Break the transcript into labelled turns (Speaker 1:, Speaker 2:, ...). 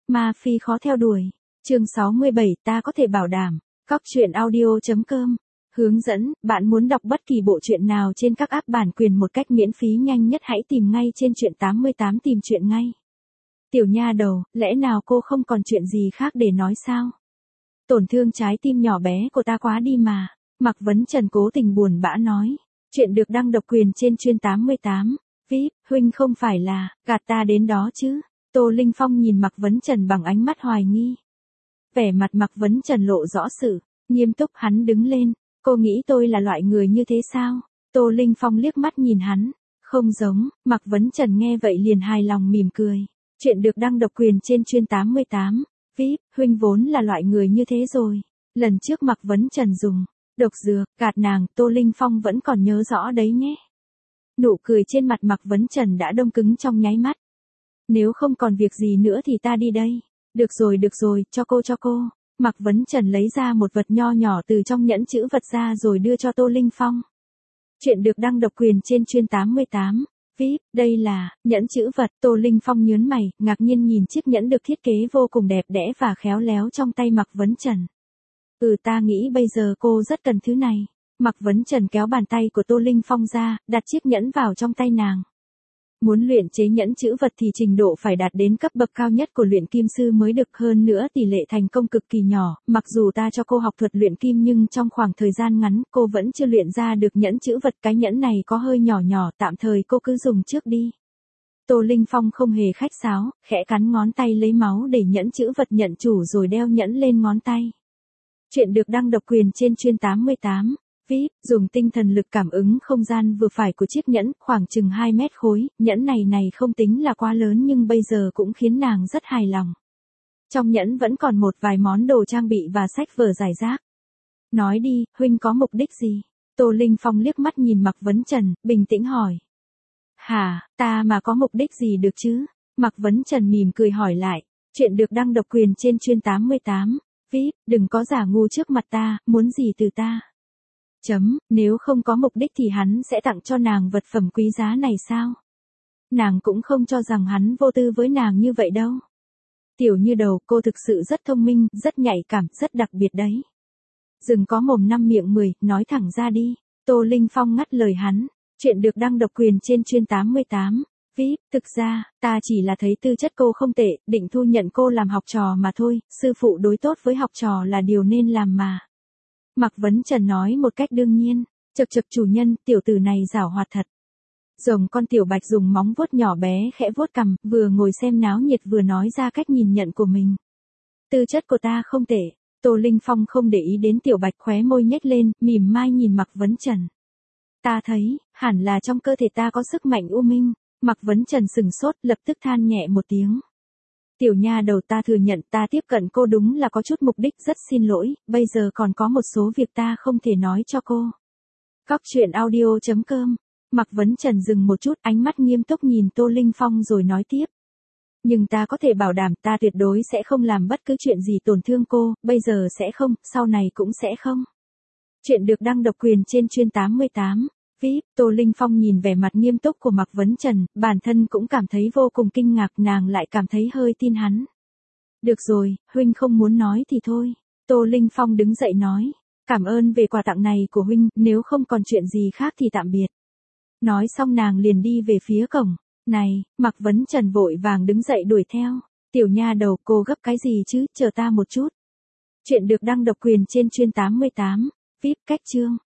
Speaker 1: Ma phi khó theo đuổi. Chương 67, ta có thể bảo đảm. Cóc truyện audio.com. Hướng dẫn, bạn muốn đọc bất kỳ bộ truyện nào trên các app bản quyền một cách miễn phí nhanh nhất hãy tìm ngay trên truyện 88 tìm truyện ngay. Tiểu nha đầu, lẽ nào cô không còn chuyện gì khác để nói sao? Tổn thương trái tim nhỏ bé của ta quá đi mà. Mạc Vấn Trần cố tình buồn bã nói. Chuyện được đăng độc quyền trên chuyên 88. VIP, huynh không phải là, gạt ta đến đó chứ. Tô Linh Phong nhìn Mạc Vấn Trần bằng ánh mắt hoài nghi. Vẻ mặt Mạc Vấn Trần lộ rõ sự, nghiêm túc hắn đứng lên. Cô nghĩ tôi là loại người như thế sao? Tô Linh Phong liếc mắt nhìn hắn. Không giống, Mạc Vấn Trần nghe vậy liền hài lòng mỉm cười. Chuyện được đăng độc quyền trên chuyên 88. VIP, huynh vốn là loại người như thế rồi. Lần trước Mạc Vấn Trần dùng độc dược gạt nàng, Tô Linh Phong vẫn còn nhớ rõ đấy nhé. Nụ cười trên mặt Mạc Vấn Trần đã đông cứng trong nháy mắt. Nếu không còn việc gì nữa thì ta đi đây. Được rồi, cho cô. Mạc Vấn Trần lấy ra một vật nho nhỏ từ trong nhẫn chữ vật ra rồi đưa cho Tô Linh Phong. Chuyện được đăng độc quyền trên chuyên 88. VIP, đây là nhẫn chữ vật. Tô Linh Phong nhớn mày, ngạc nhiên nhìn chiếc nhẫn được thiết kế vô cùng đẹp đẽ và khéo léo trong tay Mạc Vấn Trần. Ta nghĩ bây giờ cô rất cần thứ này. Mạc Vấn Trần kéo bàn tay của Tô Linh Phong ra, đặt chiếc nhẫn vào trong tay nàng. Muốn luyện chế nhẫn chữ vật thì trình độ phải đạt đến cấp bậc cao nhất của luyện kim sư mới được, hơn nữa tỷ lệ thành công cực kỳ nhỏ. Mặc dù ta cho cô học thuật luyện kim nhưng trong khoảng thời gian ngắn cô vẫn chưa luyện ra được nhẫn chữ vật. Cái nhẫn này có hơi nhỏ, tạm thời cô cứ dùng trước đi. Tô Linh Phong không hề khách sáo, khẽ cắn ngón tay lấy máu để nhẫn chữ vật nhận chủ rồi đeo nhẫn lên ngón tay. Chuyện được đăng độc quyền trên chuyên 88. VIP, dùng tinh thần lực cảm ứng không gian vừa phải của chiếc nhẫn, khoảng chừng 2 mét khối, nhẫn này không tính là quá lớn nhưng bây giờ cũng khiến nàng rất hài lòng. Trong nhẫn vẫn còn một vài món đồ trang bị và sách vở rải rác. Nói đi, huynh có mục đích gì? Tô Linh Phong liếc mắt nhìn Mạc Vấn Trần, bình tĩnh hỏi. Hả, ta mà có mục đích gì được chứ? Mạc Vấn Trần mỉm cười hỏi lại. Chuyện được đăng độc quyền trên chuyên 88. VIP, đừng có giả ngu trước mặt ta, muốn gì từ ta? Nếu không có mục đích thì hắn sẽ tặng cho nàng vật phẩm quý giá này sao? Nàng cũng không cho rằng hắn vô tư với nàng như vậy đâu. Tiểu như đầu, cô thực sự rất thông minh, rất nhạy cảm, rất đặc biệt đấy. Đừng có mồm năm miệng 10, nói thẳng ra đi. Tô Linh Phong ngắt lời hắn. Chuyện được đăng độc quyền trên chuyên 88. VIP, thực ra, ta chỉ là thấy tư chất cô không tệ, định thu nhận cô làm học trò mà thôi, sư phụ đối tốt với học trò là điều nên làm mà. Mạc Vấn Trần nói một cách đương nhiên. Chậc chủ nhân, tiểu tử này giảo hoạt thật. Rồng con tiểu bạch dùng móng vuốt nhỏ bé khẽ vuốt cằm, vừa ngồi xem náo nhiệt vừa nói ra cách nhìn nhận của mình. Tư chất của ta không tệ. Tô Linh Phong không để ý đến tiểu bạch, khóe môi nhếch lên, mỉm mai nhìn Mạc Vấn Trần. Ta thấy, hẳn là trong cơ thể ta có sức mạnh u minh. Mạc Vấn Trần sừng sốt, lập tức than nhẹ một tiếng. Tiểu nha đầu, ta thừa nhận ta tiếp cận cô đúng là có chút mục đích, rất xin lỗi, bây giờ còn có một số việc ta không thể nói cho cô. Cóc truyện audio.com. Mạc Vấn Trần dừng một chút, ánh mắt nghiêm túc nhìn Tô Linh Phong rồi nói tiếp. Nhưng ta có thể bảo đảm ta tuyệt đối sẽ không làm bất cứ chuyện gì tổn thương cô, bây giờ sẽ không, sau này cũng sẽ không. Chuyện được đăng độc quyền trên chuyên 88. VIP, Tô Linh Phong nhìn vẻ mặt nghiêm túc của Mạc Vấn Trần, bản thân cũng cảm thấy vô cùng kinh ngạc, nàng lại cảm thấy hơi tin hắn. Được rồi, huynh không muốn nói thì thôi. Tô Linh Phong đứng dậy nói. Cảm ơn về quà tặng này của huynh, nếu không còn chuyện gì khác thì tạm biệt. Nói xong nàng liền đi về phía cổng. Này, Mạc Vấn Trần vội vàng đứng dậy đuổi theo. Tiểu nha đầu, cô gấp cái gì chứ, chờ ta một chút. Chuyện được đăng độc quyền trên chuyên 88. VIP, cách chương.